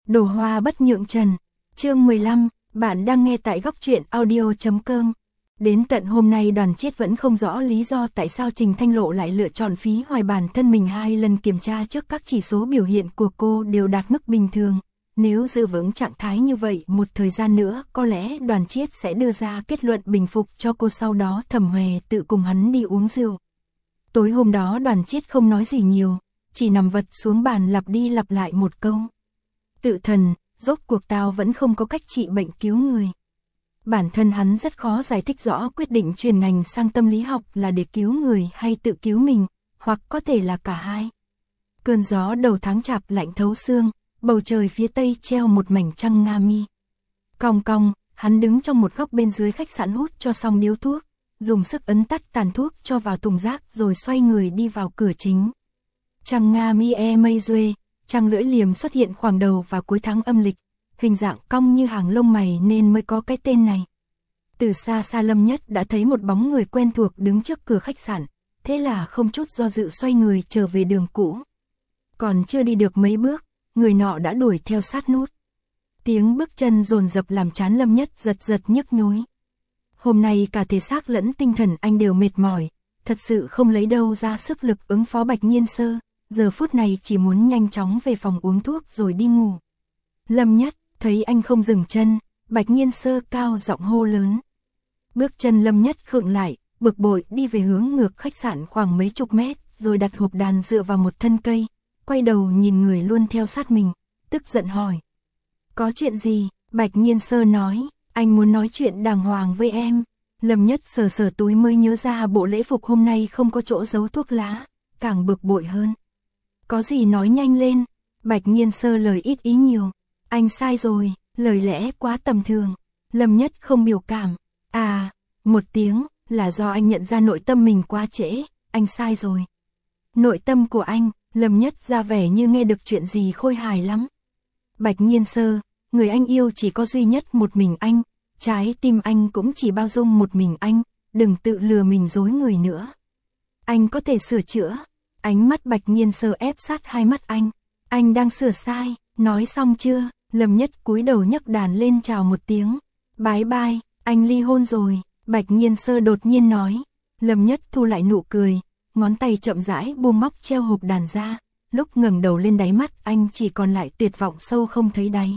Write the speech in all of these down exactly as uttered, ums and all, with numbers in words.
Đồ hoa bất nhượng trần. Chương mười lăm, bạn đang nghe tại góc truyện audio chấm com. Đến tận hôm nay Đoàn Chiết vẫn không rõ lý do tại sao Trình Thanh Lộ lại lựa chọn phí hoài bản thân mình hai lần kiểm tra trước các chỉ số biểu hiện của cô đều đạt mức bình thường. Nếu giữ vững trạng thái như vậy một thời gian nữa có lẽ Đoàn Chiết sẽ đưa ra kết luận bình phục cho cô, sau đó Thẩm Huệ tự cùng hắn đi uống rượu. Tối hôm đó Đoàn Chiết không nói gì nhiều, chỉ nằm vật xuống bàn lặp đi lặp lại một câu. Tự thần, rốt cuộc tao vẫn không có cách trị bệnh cứu người. Bản thân hắn rất khó giải thích rõ quyết định chuyển ngành sang tâm lý học là để cứu người hay tự cứu mình, hoặc có thể là cả hai. Cơn gió đầu tháng chạp lạnh thấu xương, bầu trời phía tây treo một mảnh trăng nga mi. Cong cong, hắn đứng trong một góc bên dưới khách sạn hút cho xong điếu thuốc, dùng sức ấn tắt tàn thuốc cho vào thùng rác rồi xoay người đi vào cửa chính. Trăng nga mi e mây duê, trăng lưỡi liềm xuất hiện khoảng đầu và cuối tháng âm lịch, hình dạng cong như hàng lông mày nên mới có cái tên này. Từ xa xa Lâm Nhất đã thấy một bóng người quen thuộc đứng trước cửa khách sạn, thế là không chút do dự xoay người trở về đường cũ. Còn chưa đi được mấy bước, người nọ đã đuổi theo sát nút. Tiếng bước chân dồn dập làm trán Lâm Nhất giật giật nhức nhối. Hôm nay cả thể xác lẫn tinh thần anh đều mệt mỏi, thật sự không lấy đâu ra sức lực ứng phó Bạch Nhiên Sơ, giờ phút này chỉ muốn nhanh chóng về phòng uống thuốc rồi đi ngủ. Lâm Nhất thấy anh không dừng chân, Bạch Nhiên Sơ cao giọng hô lớn. Bước chân Lâm Nhất khựng lại, bực bội đi về hướng ngược khách sạn khoảng mấy chục mét, rồi đặt hộp đàn dựa vào một thân cây, quay đầu nhìn người luôn theo sát mình, tức giận hỏi. Có chuyện gì? Bạch Nhiên Sơ nói, anh muốn nói chuyện đàng hoàng với em. Lâm Nhất sờ sờ túi mới nhớ ra bộ lễ phục hôm nay không có chỗ giấu thuốc lá, càng bực bội hơn. Có gì nói nhanh lên. Bạch Nhiên Sơ lời ít ý nhiều. Anh sai rồi, lời lẽ quá tầm thường. Lâm Nhất không biểu cảm. À, một tiếng, là do anh nhận ra nội tâm mình quá trễ, anh sai rồi. Nội tâm của anh, Lâm Nhất ra vẻ như nghe được chuyện gì khôi hài lắm. Bạch Nhiên Sơ, người anh yêu chỉ có duy nhất một mình anh, trái tim anh cũng chỉ bao dung một mình anh, đừng tự lừa mình dối người nữa. Anh có thể sửa chữa. Ánh mắt Bạch Nhiên Sơ ép sát hai mắt anh. Anh đang sửa sai, nói xong chưa? Lâm Nhất cúi đầu nhấc đàn lên chào một tiếng. Bái bai, anh ly hôn rồi, Bạch Nhiên Sơ đột nhiên nói. Lâm Nhất thu lại nụ cười, ngón tay chậm rãi buông móc treo hộp đàn ra, lúc ngẩng đầu lên đáy mắt anh chỉ còn lại tuyệt vọng sâu không thấy đáy.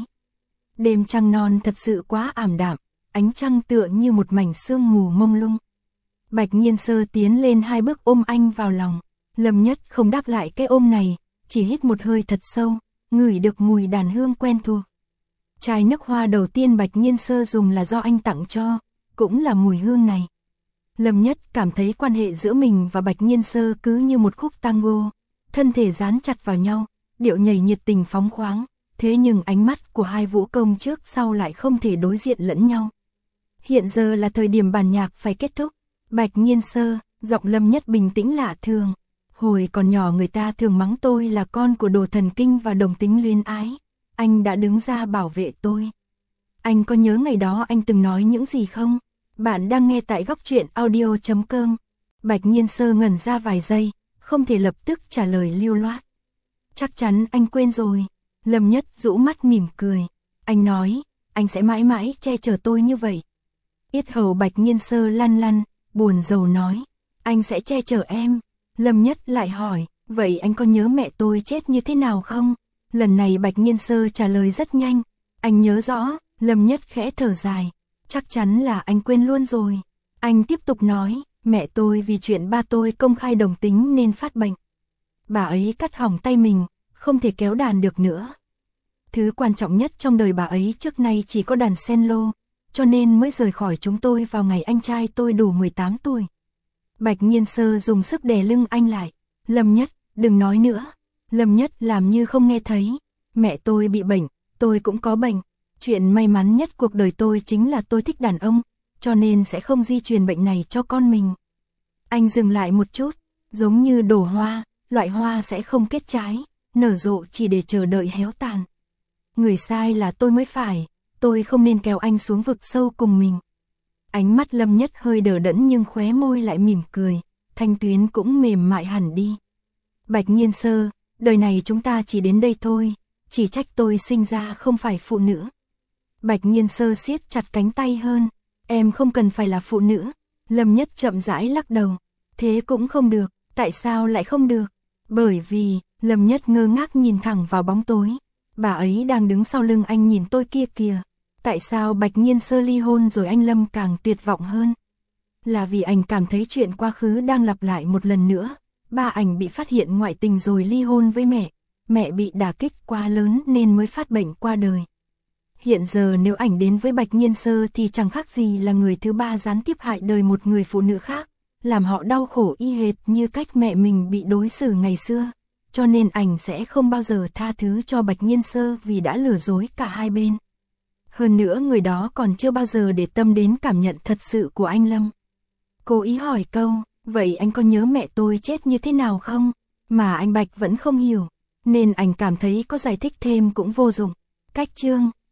Đêm trăng non thật sự quá ảm đạm, ánh trăng tựa như một mảnh sương mù mông lung. Bạch Nhiên Sơ tiến lên hai bước ôm anh vào lòng. Lâm Nhất không đáp lại cái ôm này, chỉ hít một hơi thật sâu, ngửi được mùi đàn hương quen thuộc. Chai nước hoa đầu tiên Bạch Nhiên Sơ dùng là do anh tặng cho, cũng là mùi hương này. Lâm Nhất cảm thấy quan hệ giữa mình và Bạch Nhiên Sơ cứ như một khúc tango, thân thể dán chặt vào nhau, điệu nhảy nhiệt tình phóng khoáng, thế nhưng ánh mắt của hai vũ công trước sau lại không thể đối diện lẫn nhau. Hiện giờ là thời điểm bản nhạc phải kết thúc. Bạch Nhiên Sơ, giọng Lâm Nhất bình tĩnh lạ thường. Hồi còn nhỏ người ta thường mắng tôi là con của đồ thần kinh và đồng tính luyến ái. Anh đã đứng ra bảo vệ tôi. Anh có nhớ ngày đó anh từng nói những gì không? Bạn đang nghe tại góc truyện audio chấm com. Bạch Nhiên Sơ ngẩn ra vài giây, không thể lập tức trả lời lưu loát. Chắc chắn anh quên rồi. Lâm Nhất rũ mắt mỉm cười. Anh nói, anh sẽ mãi mãi che chở tôi như vậy. Yết hầu Bạch Nhiên Sơ lăn lăn, buồn rầu nói. Anh sẽ che chở em. Lâm Nhất lại hỏi, vậy anh có nhớ mẹ tôi chết như thế nào không? Lần này Bạch Nhiên Sơ trả lời rất nhanh. Anh nhớ rõ. Lâm Nhất khẽ thở dài. Chắc chắn là anh quên luôn rồi. Anh tiếp tục nói, mẹ tôi vì chuyện ba tôi công khai đồng tính nên phát bệnh. Bà ấy cắt hỏng tay mình, không thể kéo đàn được nữa. Thứ quan trọng nhất trong đời bà ấy trước nay chỉ có đàn cello, cho nên mới rời khỏi chúng tôi vào ngày anh trai tôi đủ mười tám tuổi. Bạch Nhiên Sơ dùng sức đè lưng anh lại. Lâm Nhất, đừng nói nữa. Lâm Nhất làm như không nghe thấy. Mẹ tôi bị bệnh, tôi cũng có bệnh. Chuyện may mắn nhất cuộc đời tôi chính là tôi thích đàn ông, cho nên sẽ không di truyền bệnh này cho con mình. Anh dừng lại một chút, giống như đổ hoa, loại hoa sẽ không kết trái, nở rộ chỉ để chờ đợi héo tàn. Người sai là tôi mới phải, tôi không nên kéo anh xuống vực sâu cùng mình. Ánh mắt Lâm Nhất hơi đờ đẫn nhưng khóe môi lại mỉm cười, thanh tuyến cũng mềm mại hẳn đi. Bạch Nhiên Sơ, đời này chúng ta chỉ đến đây thôi, chỉ trách tôi sinh ra không phải phụ nữ. Bạch Nhiên Sơ siết chặt cánh tay hơn, em không cần phải là phụ nữ. Lâm Nhất chậm rãi lắc đầu, thế cũng không được, tại sao lại không được? Bởi vì, Lâm Nhất ngơ ngác nhìn thẳng vào bóng tối, bà ấy đang đứng sau lưng anh nhìn tôi kia kìa. Tại sao Bạch Nhiên Sơ ly hôn rồi anh Lâm càng tuyệt vọng hơn? Là vì anh cảm thấy chuyện quá khứ đang lặp lại một lần nữa. Ba anh bị phát hiện ngoại tình rồi ly hôn với mẹ. Mẹ bị đả kích quá lớn nên mới phát bệnh qua đời. Hiện giờ nếu ảnh đến với Bạch Nhiên Sơ thì chẳng khác gì là người thứ ba gián tiếp hại đời một người phụ nữ khác, làm họ đau khổ y hệt như cách mẹ mình bị đối xử ngày xưa. Cho nên ảnh sẽ không bao giờ tha thứ cho Bạch Nhiên Sơ vì đã lừa dối cả hai bên. Hơn nữa người đó còn chưa bao giờ để tâm đến cảm nhận thật sự của anh Lâm. Cô ý hỏi câu, vậy anh có nhớ mẹ tôi chết như thế nào không? Mà anh Bạch vẫn không hiểu, nên anh cảm thấy có giải thích thêm cũng vô dụng. Cách chương